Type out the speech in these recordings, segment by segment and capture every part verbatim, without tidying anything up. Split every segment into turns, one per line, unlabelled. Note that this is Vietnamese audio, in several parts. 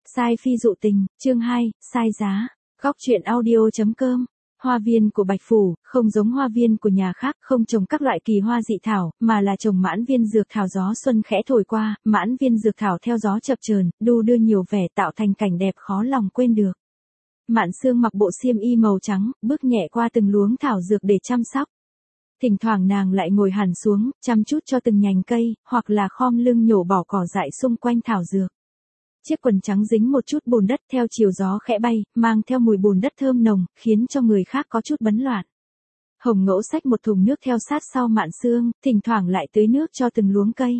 Sai phi dụ tình, chương hai, sai giá. Góc truyện audio.com. Hoa viên của Bạch Phủ, không giống hoa viên của nhà khác, không trồng các loại kỳ hoa dị thảo, mà là trồng mãn viên dược thảo gió xuân khẽ thổi qua, mãn viên dược thảo theo gió chập chờn, đu đưa nhiều vẻ tạo thành cảnh đẹp khó lòng quên được. Mạn Sương mặc bộ xiêm y màu trắng, bước nhẹ qua từng luống thảo dược để chăm sóc. Thỉnh thoảng nàng lại ngồi hẳn xuống, chăm chút cho từng nhành cây, hoặc là khom lưng nhổ bỏ cỏ dại xung quanh thảo dược. Chiếc quần trắng dính một chút bùn đất theo chiều gió khẽ bay, mang theo mùi bùn đất thơm nồng, khiến cho người khác có chút bấn loạn. Hồng Ngỗ xách một thùng nước theo sát sau Mạn Sương, thỉnh thoảng lại tưới nước cho từng luống cây.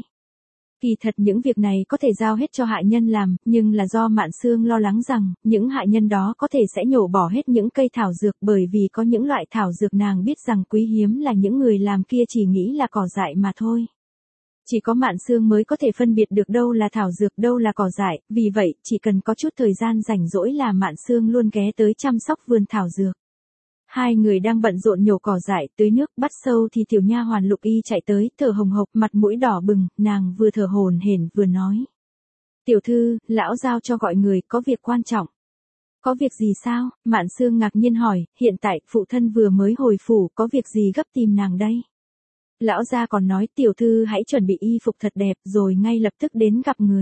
Kỳ thật những việc này có thể giao hết cho hạ nhân làm, nhưng là do Mạn Sương lo lắng rằng, những hạ nhân đó có thể sẽ nhổ bỏ hết những cây thảo dược, bởi vì có những loại thảo dược nàng biết rằng quý hiếm là những người làm kia chỉ nghĩ là cỏ dại mà thôi. Chỉ có Mạn Sương mới có thể phân biệt được đâu là thảo dược, đâu là cỏ dại, vì vậy, chỉ cần có chút thời gian rảnh rỗi là Mạn Sương luôn ghé tới chăm sóc vườn thảo dược. Hai người đang bận rộn nhổ cỏ dại, tưới nước, bắt sâu thì tiểu nha hoàn Lục Y chạy tới, thở hồng hộc, mặt mũi đỏ bừng, nàng vừa thở hổn hển vừa nói: "Tiểu thư, lão giao cho gọi người, có việc quan trọng." "Có việc gì sao?" Mạn Sương ngạc nhiên hỏi, hiện tại, phụ thân vừa mới hồi phủ, có việc gì gấp tìm nàng đây? Lão gia còn nói tiểu thư hãy chuẩn bị y phục thật đẹp rồi ngay lập tức đến gặp người.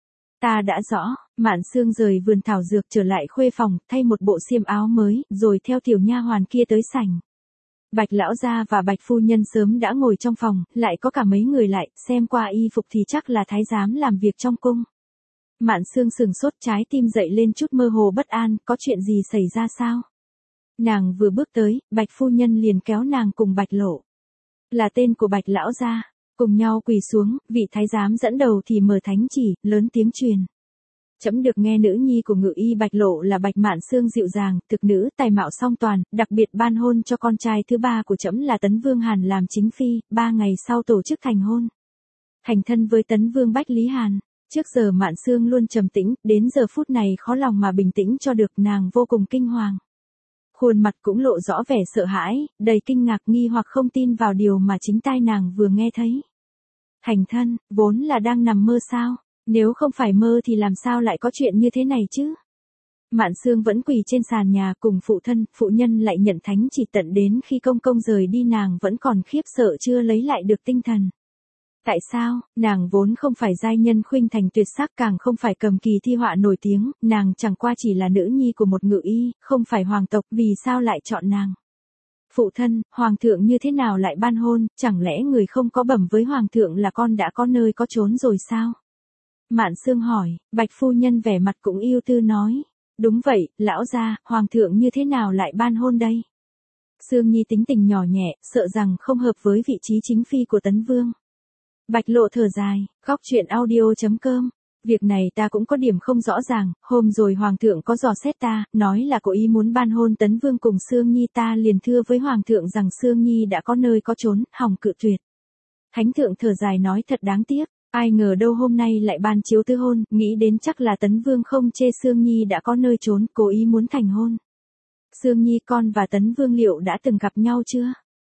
Ta đã rõ. Mạn Sương rời vườn thảo dược trở lại khuê phòng, thay một bộ xiêm áo mới, rồi theo tiểu nha hoàn kia tới sảnh. Bạch lão gia và Bạch phu nhân sớm đã ngồi trong phòng, lại có cả mấy người lại, xem qua y phục thì chắc là thái giám làm việc trong cung. Mạn Sương sừng sốt, trái tim dậy lên chút mơ hồ bất an, có chuyện gì xảy ra sao? Nàng vừa bước tới, Bạch phu nhân liền kéo nàng cùng Bạch Lộ. Là tên của Bạch lão gia. Cùng nhau quỳ xuống, vị thái giám dẫn đầu thì mở thánh chỉ, lớn tiếng truyền. Trẫm được nghe nữ nhi của ngự y Bạch Lộ là Bạch Mạn Sương dịu dàng, thực nữ, tài mạo song toàn, đặc biệt ban hôn cho con trai thứ ba của trẫm là Tấn Vương Hàn làm chính phi, ba ngày sau tổ chức thành hôn. Thành thân với Tấn Vương Bách Lý Hàn. Trước giờ Mạn Sương luôn trầm tĩnh, đến giờ phút này khó lòng mà bình tĩnh cho được, nàng vô cùng kinh hoàng. Khuôn mặt cũng lộ rõ vẻ sợ hãi, đầy kinh ngạc nghi hoặc không tin vào điều mà chính tai nàng vừa nghe thấy. Thành thân, vốn là đang nằm mơ sao? Nếu không phải mơ thì làm sao lại có chuyện như thế này chứ? Mạn Sương vẫn quỳ trên sàn nhà cùng phụ thân, phụ nhân lại nhận thánh chỉ tận đến khi công công rời đi nàng vẫn còn khiếp sợ chưa lấy lại được tinh thần. Tại sao, nàng vốn không phải giai nhân khuynh thành tuyệt sắc, càng không phải cầm kỳ thi họa nổi tiếng, nàng chẳng qua chỉ là nữ nhi của một ngự y, không phải hoàng tộc, vì sao lại chọn nàng? Phụ thân, hoàng thượng như thế nào lại ban hôn, chẳng lẽ người không có bẩm với hoàng thượng là con đã có nơi có chốn rồi sao? Mạn Sương hỏi. Bạch phu nhân vẻ mặt cũng ưu tư nói. Đúng vậy, lão gia, hoàng thượng như thế nào lại ban hôn đây? Sương Nhi tính tình nhỏ nhẹ, sợ rằng không hợp với vị trí chính phi của Tấn Vương. Bạch Lộ thở dài, góc truyện audio.com. Việc này ta cũng có điểm không rõ ràng, hôm rồi hoàng thượng có dò xét ta, nói là cố ý muốn ban hôn Tấn Vương cùng Sương Nhi, ta liền thưa với hoàng thượng rằng Sương Nhi đã có nơi có chốn, hỏng cự tuyệt. Thánh thượng thở dài nói thật đáng tiếc, ai ngờ đâu hôm nay lại ban chiếu tư hôn, nghĩ đến chắc là Tấn Vương không chê Sương Nhi đã có nơi trốn, cố ý muốn thành hôn. Sương Nhi con và Tấn Vương liệu đã từng gặp nhau chưa?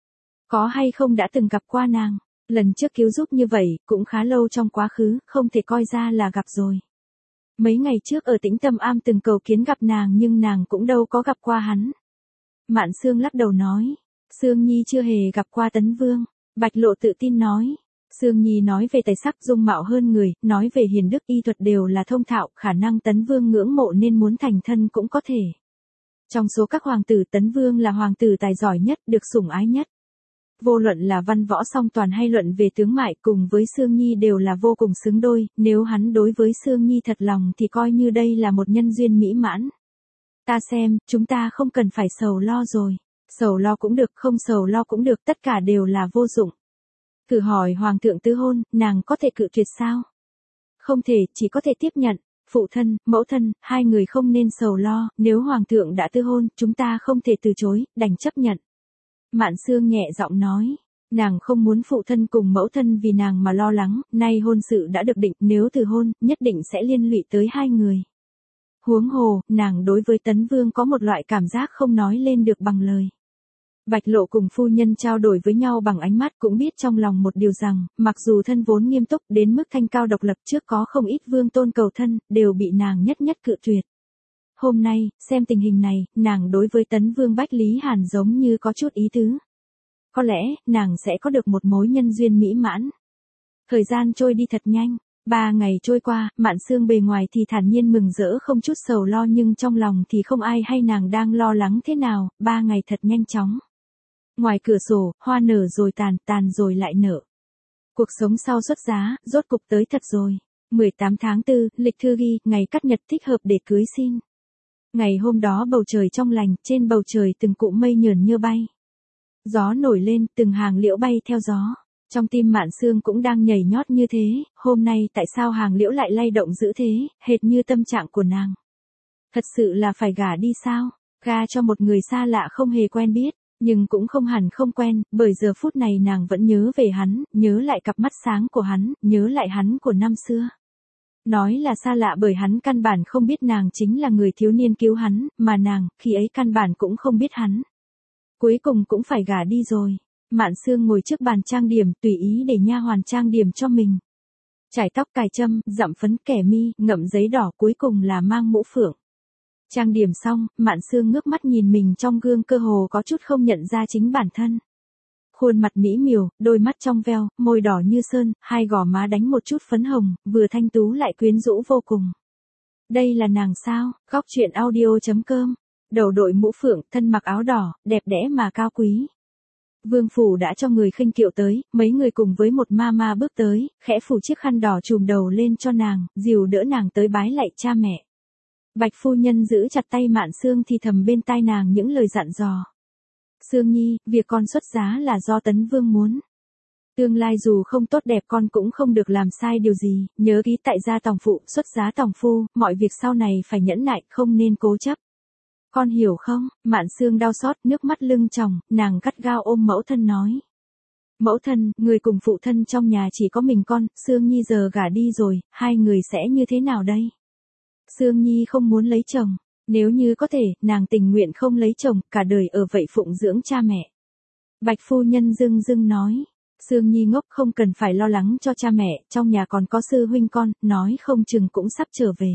Có hay không đã từng gặp qua nàng? Lần trước cứu giúp như vậy, cũng khá lâu trong quá khứ, không thể coi ra là gặp rồi. Mấy ngày trước ở Tĩnh Tâm Am từng cầu kiến gặp nàng nhưng nàng cũng đâu có gặp qua hắn. Mạn Sương lắc đầu nói. Sương Nhi chưa hề gặp qua Tấn Vương. Bạch Lộ tự tin nói. Sương Nhi nói về tài sắc dung mạo hơn người, nói về hiền đức y thuật đều là thông thạo, khả năng Tấn Vương ngưỡng mộ nên muốn thành thân cũng có thể. Trong số các hoàng tử Tấn Vương là hoàng tử tài giỏi nhất, được sủng ái nhất. Vô luận là văn võ song toàn hay luận về tướng mạo cùng với Sương Nhi đều là vô cùng xứng đôi, nếu hắn đối với Sương Nhi thật lòng thì coi như đây là một nhân duyên mỹ mãn. Ta xem, chúng ta không cần phải sầu lo rồi. Sầu lo cũng được, không sầu lo cũng được, tất cả đều là vô dụng. Thử hỏi hoàng thượng tứ hôn, nàng có thể cự tuyệt sao? Không thể, chỉ có thể tiếp nhận. Phụ thân, mẫu thân, hai người không nên sầu lo, nếu hoàng thượng đã tư hôn, chúng ta không thể từ chối, đành chấp nhận. Mạn Sương nhẹ giọng nói, nàng không muốn phụ thân cùng mẫu thân vì nàng mà lo lắng, nay hôn sự đã được định, nếu từ hôn, nhất định sẽ liên lụy tới hai người. Huống hồ, nàng đối với Tấn Vương có một loại cảm giác không nói lên được bằng lời. Bạch Lộ cùng phu nhân trao đổi với nhau bằng ánh mắt, cũng biết trong lòng một điều rằng, mặc dù thân vốn nghiêm túc đến mức thanh cao độc lập, trước có không ít vương tôn cầu thân, đều bị nàng nhất nhất cự tuyệt. Hôm nay, xem tình hình này, nàng đối với tấn vương Bách Lý Hàn giống như có chút ý tứ. Có lẽ, nàng sẽ có được một mối nhân duyên mỹ mãn. Thời gian trôi đi thật nhanh. Ba ngày trôi qua, Mạn Sương bề ngoài thì thản nhiên mừng rỡ không chút sầu lo, nhưng trong lòng thì không ai hay nàng đang lo lắng thế nào. Ba ngày thật nhanh chóng. Ngoài cửa sổ, hoa nở rồi tàn, tàn rồi lại nở. Cuộc sống sau xuất giá, rốt cục tới thật rồi. mười tám tháng tư, lịch thư ghi, ngày cắt nhật thích hợp để cưới xin. Ngày hôm đó bầu trời trong lành, trên bầu trời từng cụm mây nhờn như bay. Gió nổi lên, từng hàng liễu bay theo gió. Trong tim Mạn Sương cũng đang nhảy nhót như thế, hôm nay tại sao hàng liễu lại lay động dữ thế, hệt như tâm trạng của nàng. Thật sự là phải gả đi sao, gả cho một người xa lạ không hề quen biết, nhưng cũng không hẳn không quen, bởi giờ phút này nàng vẫn nhớ về hắn, nhớ lại cặp mắt sáng của hắn, nhớ lại hắn của năm xưa. Nói là xa lạ bởi hắn căn bản không biết nàng chính là người thiếu niên cứu hắn, mà nàng, khi ấy căn bản cũng không biết hắn. Cuối cùng cũng phải gả đi rồi. Mạn Sương ngồi trước bàn trang điểm, tùy ý để nha hoàn trang điểm cho mình. Chải tóc, cài châm, dặm phấn, kẻ mi, ngậm giấy đỏ, cuối cùng là mang mũ phượng. Trang điểm xong, Mạn Sương ngước mắt nhìn mình trong gương, cơ hồ có chút không nhận ra chính bản thân. Khuôn mặt mỹ miều, đôi mắt trong veo, môi đỏ như sơn, hai gò má đánh một chút phấn hồng, vừa thanh tú lại quyến rũ vô cùng. Đây là nàng sao? Góc truyện audio chấm com. Đầu đội mũ phượng, thân mặc áo đỏ, đẹp đẽ mà cao quý. Vương phủ đã cho người khinh kiệu tới, mấy người cùng với một ma ma bước tới, khẽ phủ chiếc khăn đỏ trùm đầu lên cho nàng, dìu đỡ nàng tới bái lạy cha mẹ. Bạch phu nhân giữ chặt tay Mạn Sương thì thầm bên tai nàng những lời dặn dò. Sương nhi, việc con xuất giá là do tấn vương muốn. Tương lai dù không tốt đẹp con cũng không được làm sai điều gì, nhớ ký tại gia tòng phụ, xuất giá tòng phu, mọi việc sau này phải nhẫn nại, không nên cố chấp. Con hiểu không? Mạn Sương đau xót, nước mắt lưng tròng, nàng gắt gao ôm mẫu thân nói. Mẫu thân, người cùng phụ thân trong nhà chỉ có mình con, Sương nhi giờ gả đi rồi, hai người sẽ như thế nào đây? Sương nhi không muốn lấy chồng. Nếu như có thể, nàng tình nguyện không lấy chồng, cả đời ở vậy phụng dưỡng cha mẹ. Bạch phu nhân dưng dưng nói. Sương nhi ngốc, không cần phải lo lắng cho cha mẹ, trong nhà còn có sư huynh con, nói không chừng cũng sắp trở về.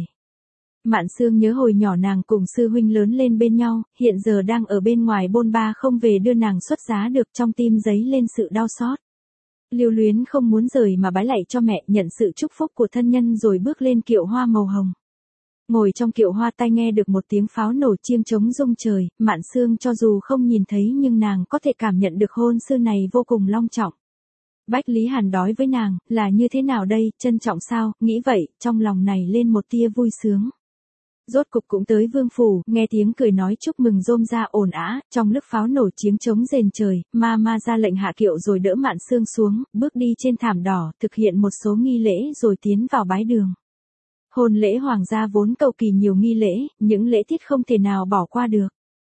Mạn Sương nhớ hồi nhỏ nàng cùng sư huynh lớn lên bên nhau, hiện giờ đang ở bên ngoài bôn ba không về đưa nàng xuất giá được, trong tim dấy lên sự đau xót. Lưu luyến không muốn rời mà bái lạy cho mẹ, nhận sự chúc phúc của thân nhân rồi bước lên kiệu hoa màu hồng. Ngồi trong kiệu hoa, tai nghe được một tiếng pháo nổ, chiêng trống rung trời, Mạn Sương cho dù không nhìn thấy nhưng nàng có thể cảm nhận được hôn sự này vô cùng long trọng. Bách Lý Hàn đói với nàng, là như thế nào đây, trân trọng sao, nghĩ vậy, trong lòng này lên một tia vui sướng. Rốt cục cũng tới vương phủ, nghe tiếng cười nói chúc mừng rôm ra ồn ào, trong lúc pháo nổ chiếng trống rền trời, ma ma ra lệnh hạ kiệu rồi đỡ Mạn Sương xuống, bước đi trên thảm đỏ, thực hiện một số nghi lễ rồi tiến vào bái đường. Hôn lễ hoàng gia vốn cầu kỳ nhiều nghi lễ, những lễ tiết không thể nào bỏ qua được.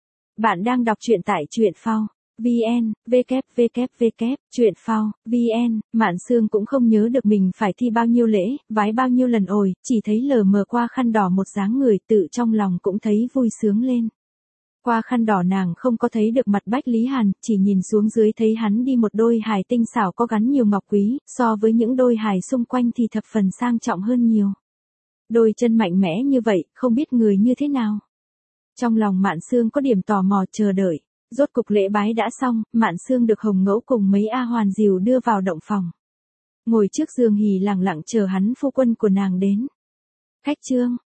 Bạn đang đọc truyện tại truyện phao vn, www, truyện phao vn, Mạn Sương cũng không nhớ được mình phải thi bao nhiêu lễ, vái bao nhiêu lần ồi, chỉ thấy lờ mờ qua khăn đỏ một dáng người, tự trong lòng cũng thấy vui sướng lên. Qua khăn đỏ nàng không có thấy được mặt Bách Lý Hàn, chỉ nhìn xuống dưới thấy hắn đi một đôi hài tinh xảo có gắn nhiều ngọc quý, so với những đôi hài xung quanh thì thập phần sang trọng hơn nhiều. Đôi chân mạnh mẽ như vậy, không biết người như thế nào. Trong lòng Mạn Sương có điểm tò mò chờ đợi. Rốt cục lễ bái đã xong, Mạn Sương được Hồng Ngẫu cùng mấy A Hoàn dìu đưa vào động phòng. Ngồi trước giường hỉ lặng lặng chờ hắn phu quân của nàng đến. Khách trương,